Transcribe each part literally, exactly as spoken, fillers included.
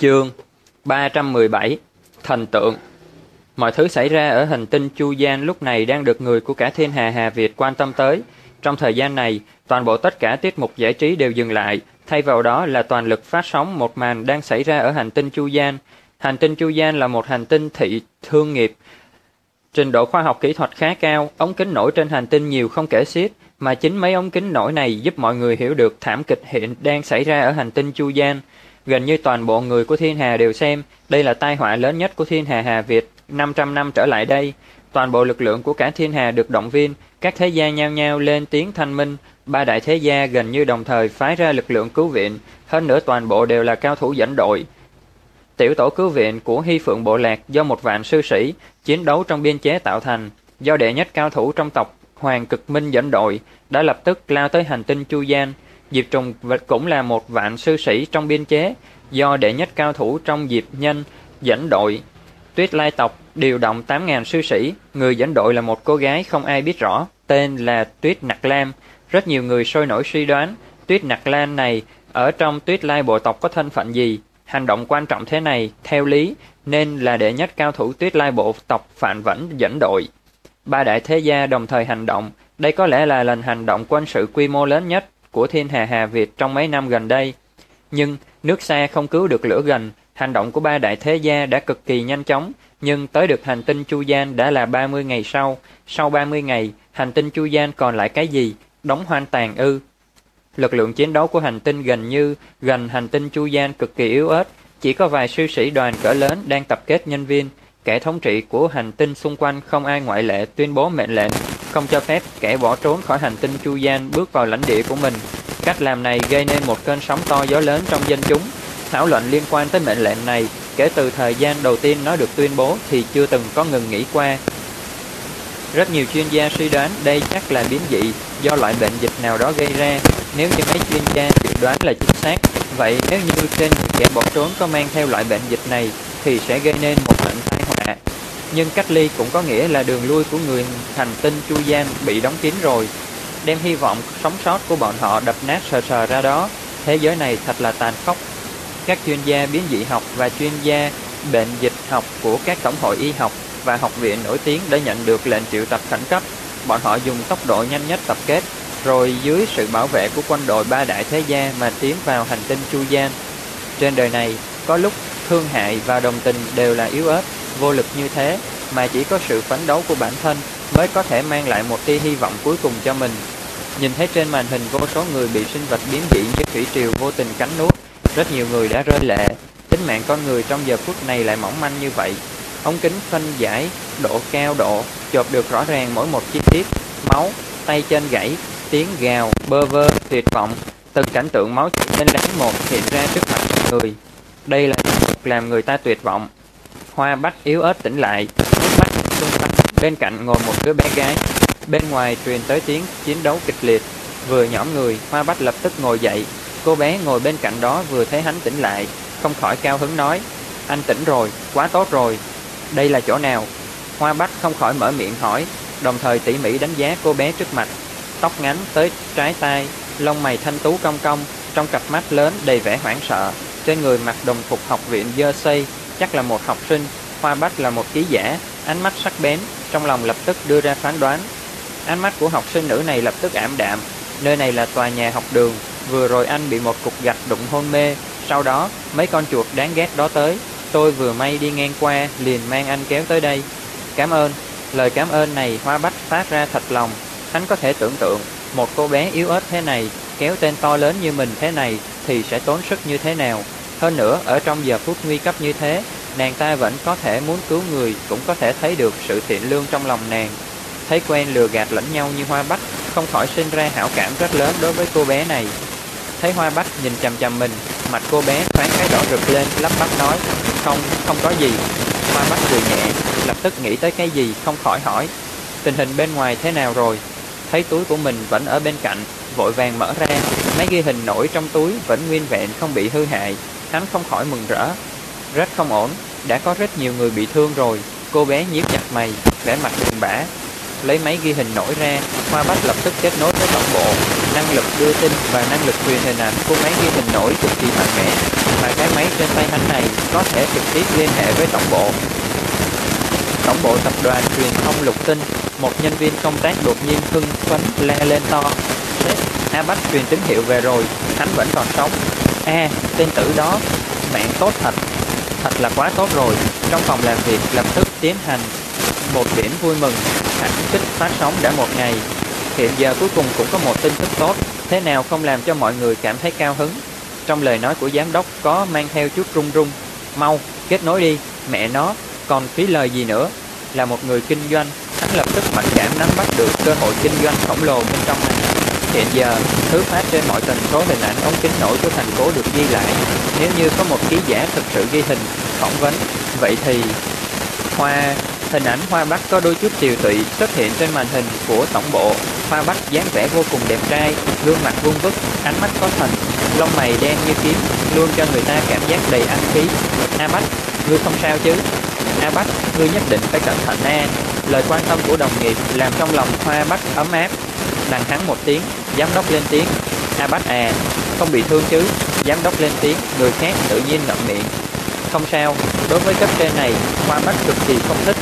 Chương ba trăm mười bảy. Thần tượng. Mọi thứ xảy ra ở hành tinh Chu Gian lúc này đang được người của cả thiên hà Hà Việt quan tâm tới. Trong thời gian này, toàn bộ tất cả tiết mục giải trí đều dừng lại, thay vào đó là toàn lực phát sóng một màn đang xảy ra ở hành tinh Chu Gian. Hành tinh Chu Gian là một hành tinh thị thương nghiệp, trình độ khoa học kỹ thuật khá cao, ống kính nổi trên hành tinh nhiều không kể xiết, mà chính mấy ống kính nổi này giúp mọi người hiểu được thảm kịch hiện đang xảy ra ở hành tinh Chu Gian. Gần như toàn bộ người của thiên hà đều xem, đây là tai họa lớn nhất của thiên hà Hà Việt năm trăm năm trở lại đây. Toàn bộ lực lượng của cả thiên hà được động viên, các thế gia nhao nhao lên tiếng thanh minh, ba đại thế gia gần như đồng thời phái ra lực lượng cứu viện, hơn nữa toàn bộ đều là cao thủ dẫn đội. Tiểu tổ cứu viện của Hy Phượng Bộ Lạc do một vạn sư sĩ chiến đấu trong biên chế tạo thành, do đệ nhất cao thủ trong tộc Hoàng Cực Minh dẫn đội, đã lập tức lao tới hành tinh Chu Gian. Diệp Trùng cũng là một vạn sư sĩ trong biên chế, do đệ nhất cao thủ trong Diệp Nhân dẫn đội. Tuyết Lai tộc điều động tám nghìn sư sĩ, người dẫn đội là một cô gái không ai biết rõ, tên là Tuyết Nặc Lam. Rất nhiều người sôi nổi suy đoán, Tuyết Nặc Lam này ở trong Tuyết Lai bộ tộc có thân phận gì? Hành động quan trọng thế này, theo lý, nên là đệ nhất cao thủ Tuyết Lai bộ tộc Phạm Vẫn dẫn đội. Ba đại thế gia đồng thời hành động, đây có lẽ là lần hành động quân sự quy mô lớn nhất của thiên hà Hà Việt trong mấy năm gần đây. Nhưng nước xa không cứu được lửa gần, hành động của ba đại thế gia đã cực kỳ nhanh chóng, nhưng tới được hành tinh Chu Gian đã là ba mươi ngày sau. Sau ba mươi ngày, hành tinh Chu Gian còn lại cái gì? Đống hoang tàn ư? Lực lượng chiến đấu của hành tinh gần như gần hành tinh Chu Gian cực kỳ yếu ớt, chỉ có vài sư sĩ đoàn cỡ lớn đang tập kết nhân viên. Kẻ thống trị của hành tinh xung quanh không ai ngoại lệ tuyên bố mệnh lệnh, không cho phép kẻ bỏ trốn khỏi hành tinh Chu Gian bước vào lãnh địa của mình. Cách làm này gây nên một cơn sóng to gió lớn trong dân chúng. Thảo luận liên quan tới mệnh lệnh này, kể từ thời gian đầu tiên nó được tuyên bố thì chưa từng có ngừng nghỉ qua. Rất nhiều chuyên gia suy đoán đây chắc là biến dị do loại bệnh dịch nào đó gây ra. Nếu như mấy chuyên gia dự đoán là chính xác, vậy nếu như trên những kẻ bỏ trốn có mang theo loại bệnh dịch này thì sẽ gây nên một trận tai họa. Nhưng cách ly cũng có nghĩa là đường lui của người hành tinh Chu Gian bị đóng kín rồi, đem hy vọng sống sót của bọn họ đập nát sờ sờ ra đó. Thế giới này thật là tàn khốc. Các chuyên gia biến dị học và chuyên gia bệnh dịch học của các tổng hội y học và học viện nổi tiếng đã nhận được lệnh triệu tập khẩn cấp. Bọn họ dùng tốc độ nhanh nhất tập kết, rồi dưới sự bảo vệ của quân đội ba đại thế gia mà tiến vào hành tinh Chu Gian. Trên đời này, có lúc thương hại và đồng tình đều là yếu ớt, vô lực như thế, mà chỉ có sự phấn đấu của bản thân mới có thể mang lại một tia hy vọng cuối cùng cho mình. Nhìn thấy trên màn hình vô số người bị sinh vật biến dị như thủy triều vô tình cắn nuốt, rất nhiều người đã rơi lệ. Tính mạng con người trong giờ phút này lại mỏng manh như vậy. Ống kính phân giải độ cao độ chộp được rõ ràng mỗi một chi tiết: máu, tay chân gãy, tiếng gào, bơ vơ, tuyệt vọng. Từng cảnh tượng máu chảy trên láng một hiện ra trước mặt người. Đây là làm người ta tuyệt vọng. Hoa Bách yếu ớt tỉnh lại, nước mắt xung quanh. Bên cạnh ngồi một đứa bé gái. Bên ngoài truyền tới tiếng chiến đấu kịch liệt. Vừa nhõm người, Hoa Bách lập tức ngồi dậy. Cô bé ngồi bên cạnh đó vừa thấy hắn tỉnh lại, không khỏi cao hứng nói: "Anh tỉnh rồi, quá tốt rồi. Đây là chỗ nào?" Hoa Bách không khỏi mở miệng hỏi, đồng thời tỉ mỉ đánh giá cô bé trước mặt. Tóc ngắn tới trái tai, lông mày thanh tú cong cong, trong cặp mắt lớn đầy vẻ hoảng sợ. Trên người mặc đồng phục học viện dơ xây, chắc là một học sinh. Hoa Bách là một ký giả, ánh mắt sắc bén, trong lòng lập tức đưa ra phán đoán. Ánh mắt của học sinh nữ này lập tức ảm đạm. Nơi này là tòa nhà học đường, vừa rồi anh bị một cục gạch đụng hôn mê, sau đó mấy con chuột đáng ghét đó tới, tôi vừa may đi ngang qua liền mang anh kéo tới đây. Cảm ơn. Lời cảm ơn này Hoa Bách phát ra thật lòng. Hắn có thể tưởng tượng một cô bé yếu ớt thế này kéo tên to lớn như mình thế này thì sẽ tốn sức như thế nào. Hơn nữa ở trong giờ phút nguy cấp như thế, nàng ta vẫn có thể muốn cứu người, cũng có thể thấy được sự thiện lương trong lòng nàng. Thấy quen lừa gạt lẫn nhau như Hoa Bách không khỏi sinh ra hảo cảm rất lớn đối với cô bé này. Thấy Hoa Bách nhìn chằm chằm mình, mặt cô bé thoáng cái đỏ rực lên, lắp bắp nói: Không, không có gì. Hoa Bách cười nhẹ, lập tức nghĩ tới cái gì không khỏi hỏi: Tình hình bên ngoài thế nào rồi? Thấy túi của mình vẫn ở bên cạnh, vội vàng mở ra, mấy ghi hình nổi trong túi vẫn nguyên vẹn không bị hư hại. Hắn không khỏi mừng rỡ. Rất không ổn, đã có rất nhiều người bị thương rồi. Cô bé nhíu chặt mày, vẻ mặt buồn bã. lấy máy ghi hình nổi ra, Hoa Bách lập tức kết nối với tổng bộ. Năng lực đưa tin và năng lực truyền hình ảnh của máy ghi hình nổi cực kỳ mạnh mẽ, mà cái máy trên tay hắn này có thể trực tiếp liên hệ với tổng bộ. Tổng bộ tập đoàn truyền thông Lục Tinh, một nhân viên công tác đột nhiên hưng phấn la lên to: "Sếp, A Bách truyền tín hiệu về rồi, hắn vẫn còn sống." "A, à, tên tử đó, mạng tốt thật." Thật là quá tốt rồi. Trong phòng làm việc lập tức tiến hành một điểm vui mừng. Hạnh kích phát sóng đã một ngày. Hiện giờ cuối cùng cũng có một tin tức tốt, thế nào không làm cho mọi người cảm thấy cao hứng. Trong lời nói của giám đốc có mang theo chút run run. "Mau, kết nối đi, mẹ nó, còn phí lời gì nữa." Là một người kinh doanh, hắn lập tức mạnh cảm nắm bắt được cơ hội kinh doanh khổng lồ bên trong này. Hiện giờ, thứ phát trên mọi tần số hình ảnh ống kính nổi của thành phố được ghi lại. Nếu như có một ký giả thực sự ghi hình, phỏng vấn, vậy thì Hoa... Hình ảnh Hoa Bách có đôi chút tiều tụy xuất hiện trên màn hình của tổng bộ. Hoa Bách dáng vẻ vô cùng đẹp trai, gương mặt vuông vức, ánh mắt có thần, lông mày đen như kiếm, luôn cho người ta cảm giác đầy anh khí. "A Bách, ngươi không sao chứ?" "A Bách, ngươi nhất định phải cẩn thận a." Lời quan tâm của đồng nghiệp làm trong lòng Hoa Bách ấm áp. Đằng hắn một tiếng, giám đốc lên tiếng: "A Bách à, không bị thương chứ?" Giám đốc lên tiếng, người khác tự nhiên ngậm miệng. "Không sao." Đối với cấp trên này, Hoa Bách cực kỳ không thích.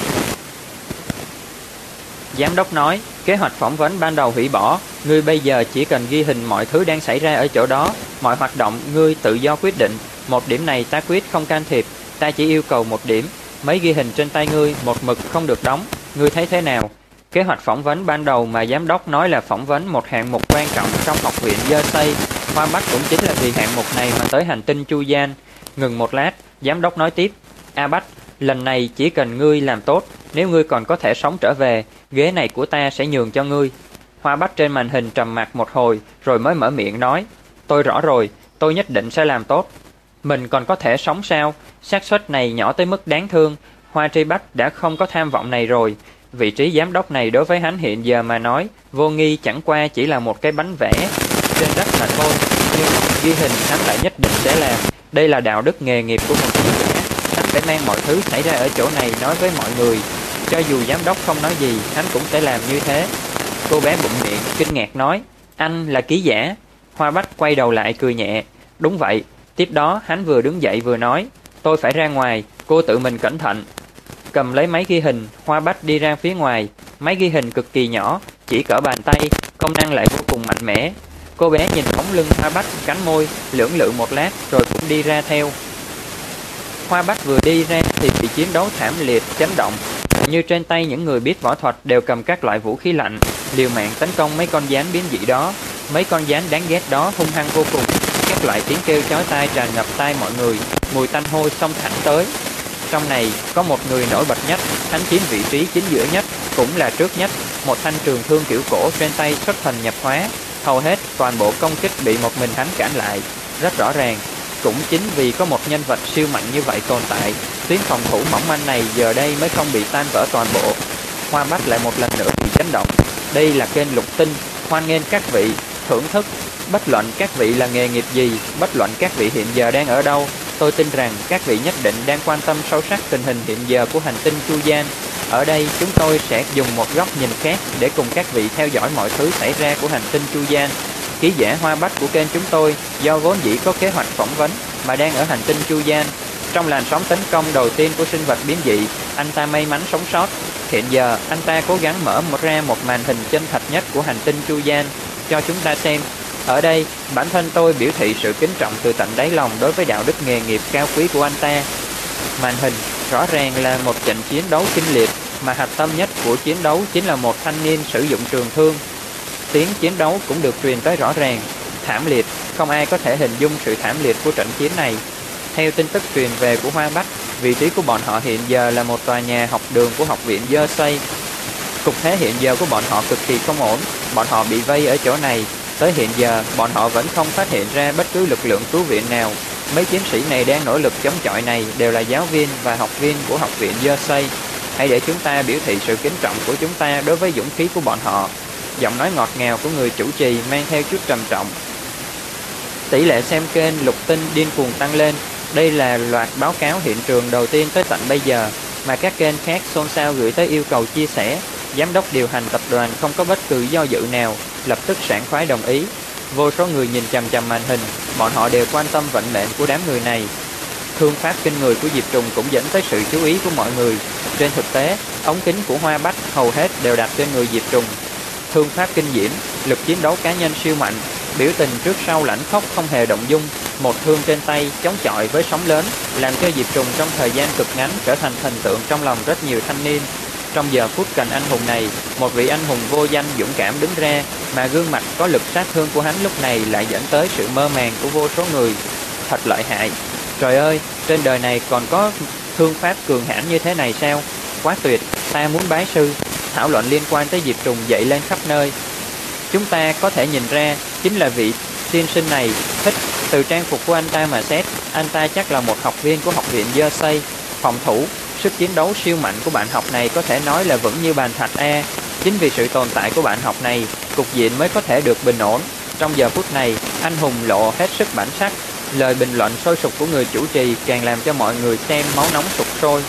Giám đốc nói: "Kế hoạch phỏng vấn ban đầu hủy bỏ, ngươi bây giờ chỉ cần ghi hình mọi thứ đang xảy ra ở chỗ đó, mọi hoạt động ngươi tự do quyết định. Một điểm này ta quyết không can thiệp, ta chỉ yêu cầu một điểm, mấy ghi hình trên tay ngươi một mực không được đóng, ngươi thấy thế nào?" Kế hoạch phỏng vấn ban đầu mà giám đốc nói là phỏng vấn một hạng mục quan trọng trong học viện Dơ Xây, Hoa Bách cũng chính là vì hạng mục này mà tới hành tinh Chu Gian. Ngừng một lát, giám đốc nói tiếp: "A Bách, lần này chỉ cần ngươi làm tốt, nếu ngươi còn có thể sống trở về, ghế này của ta sẽ nhường cho ngươi." Hoa Bách trên màn hình trầm mặc một hồi, rồi mới mở miệng nói: "Tôi rõ rồi, tôi nhất định sẽ làm tốt." Mình còn có thể sống sao? Xác suất này nhỏ tới mức đáng thương. Hoa Tri Bách đã không có tham vọng này rồi. Vị trí giám đốc này đối với hắn hiện giờ mà nói, vô nghi chẳng qua chỉ là một cái bánh vẽ trên đất mà thôi. Nhưng ghi hình hắn lại nhất định sẽ làm. Đây là đạo đức nghề nghiệp của một kỹ giả. Hắn sẽ mang mọi thứ xảy ra ở chỗ này nói với mọi người. Cho dù giám đốc không nói gì, hắn cũng sẽ làm như thế. Cô bé bụng miệng, kinh ngạc nói: "Anh là ký giả?" Hoa Bách quay đầu lại cười nhẹ: "Đúng vậy." Tiếp đó hắn vừa đứng dậy vừa nói: "Tôi phải ra ngoài, cô tự mình cẩn thận." Cầm lấy máy ghi hình, Hoa Bách đi ra phía ngoài. Máy ghi hình cực kỳ nhỏ, chỉ cỡ bàn tay, công năng lại vô cùng mạnh mẽ. Cô bé nhìn bóng lưng Hoa Bách, cắn môi, lưỡng lự một lát rồi cũng đi ra theo. Hoa Bách vừa đi ra thì bị chiến đấu thảm liệt, chấn động. Như trên tay những người biết võ thuật đều cầm các loại vũ khí lạnh, liều mạng tấn công mấy con gián biến dị đó. Mấy con gián đáng ghét đó hung hăng vô cùng. Các loại tiếng kêu chói tai tràn ngập tai mọi người, mùi tanh hôi xông thẳng tới. Trong này có một người nổi bật nhất, hắn chiếm vị trí chính giữa nhất, cũng là trước nhất. Một thanh trường thương kiểu cổ trên tay xuất thần nhập hóa. Hầu hết toàn bộ công kích bị một mình hắn cản lại. Rất rõ ràng, cũng chính vì có một nhân vật siêu mạnh như vậy tồn tại, tuyến phòng thủ mỏng manh này giờ đây mới không bị tan vỡ toàn bộ. Hoa Bách lại một lần nữa bị chấn động. Đây là kênh Lục Tinh, hoan nghênh các vị thưởng thức. Bất luận các vị là nghề nghiệp gì, bất luận các vị hiện giờ đang ở đâu, tôi tin rằng các vị nhất định đang quan tâm sâu sắc tình hình hiện giờ của hành tinh Chu Gian. Ở đây chúng tôi sẽ dùng một góc nhìn khác để cùng các vị theo dõi mọi thứ xảy ra của hành tinh Chu Gian. Ký giả Hoa Bách của kênh chúng tôi do vốn dĩ có kế hoạch phỏng vấn mà đang ở hành tinh Chu Gian. Trong làn sóng tấn công đầu tiên của sinh vật biến dị, anh ta may mắn sống sót. Hiện giờ anh ta cố gắng mở một ra một màn hình chân thật nhất của hành tinh Chu Gian cho chúng ta xem. Ở đây, bản thân tôi biểu thị sự kính trọng từ tận đáy lòng đối với đạo đức nghề nghiệp cao quý của anh ta. Màn hình rõ ràng là một trận chiến đấu kinh liệt, mà hạch tâm nhất của chiến đấu chính là một thanh niên sử dụng trường thương. Tiếng chiến đấu cũng được truyền tới rõ ràng, thảm liệt, không ai có thể hình dung sự thảm liệt của trận chiến này. Theo tin tức truyền về của Hoa Bách, vị trí của bọn họ hiện giờ là một tòa nhà học đường của học viện Dơ Xây. Cục thế hiện giờ của bọn họ cực kỳ không ổn, bọn họ bị vây ở chỗ này. Tới hiện giờ, bọn họ vẫn không phát hiện ra bất cứ lực lượng cứu viện nào. Mấy chiến sĩ này đang nỗ lực chống chọi này đều là giáo viên và học viên của học viện Dơ Xây. Hãy để chúng ta biểu thị sự kính trọng của chúng ta đối với dũng khí của bọn họ. Giọng nói ngọt ngào của người chủ trì mang theo chút trầm trọng. Tỷ lệ xem kênh Lục Tinh điên cuồng tăng lên. Đây là loạt báo cáo hiện trường đầu tiên tới tận bây giờ mà các kênh khác xôn xao gửi tới yêu cầu chia sẻ. Giám đốc điều hành tập đoàn không có bất cứ do dự nào, lập tức sảng khoái đồng ý. Vô số người nhìn chằm chằm màn hình, bọn họ đều quan tâm vận mệnh của đám người này. Thương pháp kinh người của Diệp Trùng cũng dẫn tới sự chú ý của mọi người. Trên thực tế, ống kính của Hoa Bách hầu hết đều đặt trên người Diệp Trùng. Thương pháp kinh diễm, lực chiến đấu cá nhân siêu mạnh, biểu tình trước sau lãnh khốc không hề động dung, một thương trên tay chống chọi với sóng lớn, làm cho Diệp Trùng trong thời gian cực ngắn trở thành thần tượng trong lòng rất nhiều thanh niên. Trong giờ phút cần anh hùng này, một vị anh hùng vô danh dũng cảm đứng ra, mà gương mặt có lực sát thương của hắn lúc này lại dẫn tới sự mơ màng của vô số người. Thật lợi hại! Trời ơi, trên đời này còn có thương pháp cường hãn như thế này sao? Quá tuyệt, ta muốn bái sư. Thảo luận liên quan tới Diệp Trùng dậy lên khắp nơi. Chúng ta có thể nhìn ra, chính là vị tiên sinh này thích. Từ trang phục của anh ta mà xét, anh ta chắc là một học viên của học viện Dơ Xây. Phòng thủ, sức chiến đấu siêu mạnh của bạn học này có thể nói là vững như bàn thạch A. Chính vì sự tồn tại của bạn học này, cục diện mới có thể được bình ổn. Trong giờ phút này, anh hùng lộ hết sức bản sắc. Lời bình luận sôi sục của người chủ trì càng làm cho mọi người xem máu nóng sục sôi.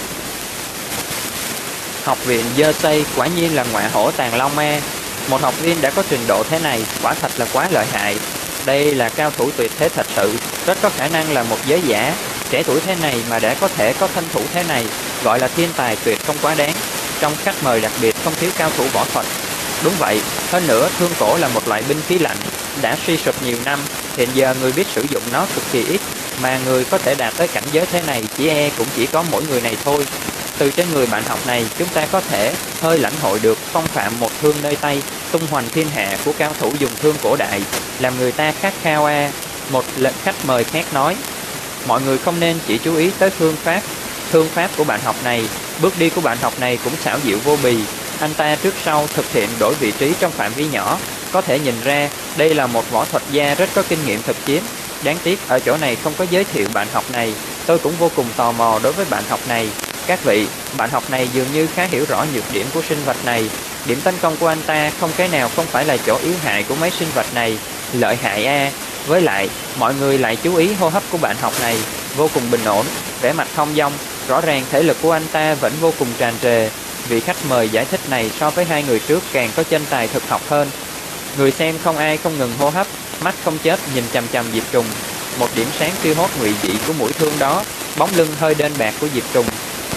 Học viện Dơ Xây quả nhiên là ngọa hổ tàng long ma. Một học viên đã có trình độ thế này quả thật là quá lợi hại. Đây là cao thủ tuyệt thế thật sự, rất có khả năng là một giới giả. Trẻ tuổi thế này mà đã có thể có thân thủ thế này, gọi là thiên tài tuyệt không quá đáng. Trong khách mời đặc biệt không thiếu cao thủ võ thuật. Đúng vậy, hơn nữa thương cổ là một loại binh khí lạnh, đã suy sụp nhiều năm, hiện giờ người biết sử dụng nó cực kỳ ít, mà người có thể đạt tới cảnh giới thế này chỉ e cũng chỉ có mỗi người này thôi. Từ trên người bạn học này, chúng ta có thể hơi lãnh hội được phong phạm một thương nơi tay, tung hoành thiên hạ của cao thủ dùng thương cổ đại, làm người ta khát khao a. Một lệnh khách mời khác nói, mọi người không nên chỉ chú ý tới thương pháp, thương pháp của bạn học này, bước đi của bạn học này cũng xảo diệu vô bì. Anh ta trước sau thực hiện đổi vị trí trong phạm vi nhỏ, có thể nhìn ra đây là một võ thuật gia rất có kinh nghiệm thực chiến. Đáng tiếc ở chỗ này không có giới thiệu bạn học này, tôi cũng vô cùng tò mò đối với bạn học này. Các vị, bạn học này dường như khá hiểu rõ nhược điểm của sinh vật này. Điểm tấn công của anh ta không cái nào không phải là chỗ yếu hại của mấy sinh vật này. Lợi hại a. Với lại, mọi người lại chú ý hô hấp của bạn học này, vô cùng bình ổn, vẻ mặt thông dong, rõ ràng thể lực của anh ta vẫn vô cùng tràn trề. Vị khách mời giải thích này so với hai người trước càng có chân tài thực học hơn. Người xem không ai không ngừng hô hấp, mắt không chớp nhìn chằm chằm Diệp Trùng. Một điểm sáng tiêu hốt ngụy dị của mũi thương đó, bóng lưng hơi đên bạc của Diệp Trùng.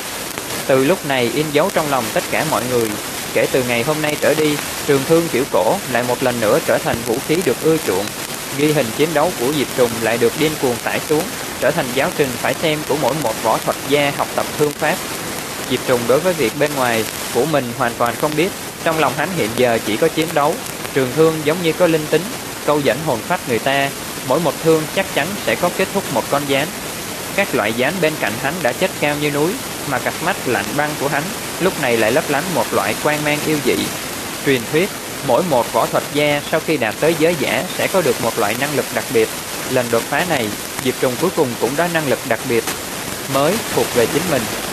Từ lúc này in dấu trong lòng tất cả mọi người. Kể từ ngày hôm nay trở đi, trường thương kiểu cổ lại một lần nữa trở thành vũ khí được ưa chuộng. Ghi hình chiến đấu của Diệp Trùng lại được điên cuồng tải xuống, trở thành giáo trình phải xem của mỗi một võ thuật gia học tập thương pháp. Diệp Trùng đối với việc bên ngoài của mình hoàn toàn không biết, trong lòng hắn hiện giờ chỉ có chiến đấu. Trường thương giống như có linh tính, câu dẫn hồn phách người ta, mỗi một thương chắc chắn sẽ có kết thúc một con gián. Các loại gián bên cạnh hắn đã chất cao như núi, mà cặp mắt lạnh băng của hắn lúc này lại lấp lánh một loại quang mang yêu dị. Truyền thuyết, mỗi một võ thuật gia sau khi đạt tới giới giả sẽ có được một loại năng lực đặc biệt. Lần đột phá này, Diệp Trùng cuối cùng cũng đã năng lực đặc biệt mới thuộc về chính mình.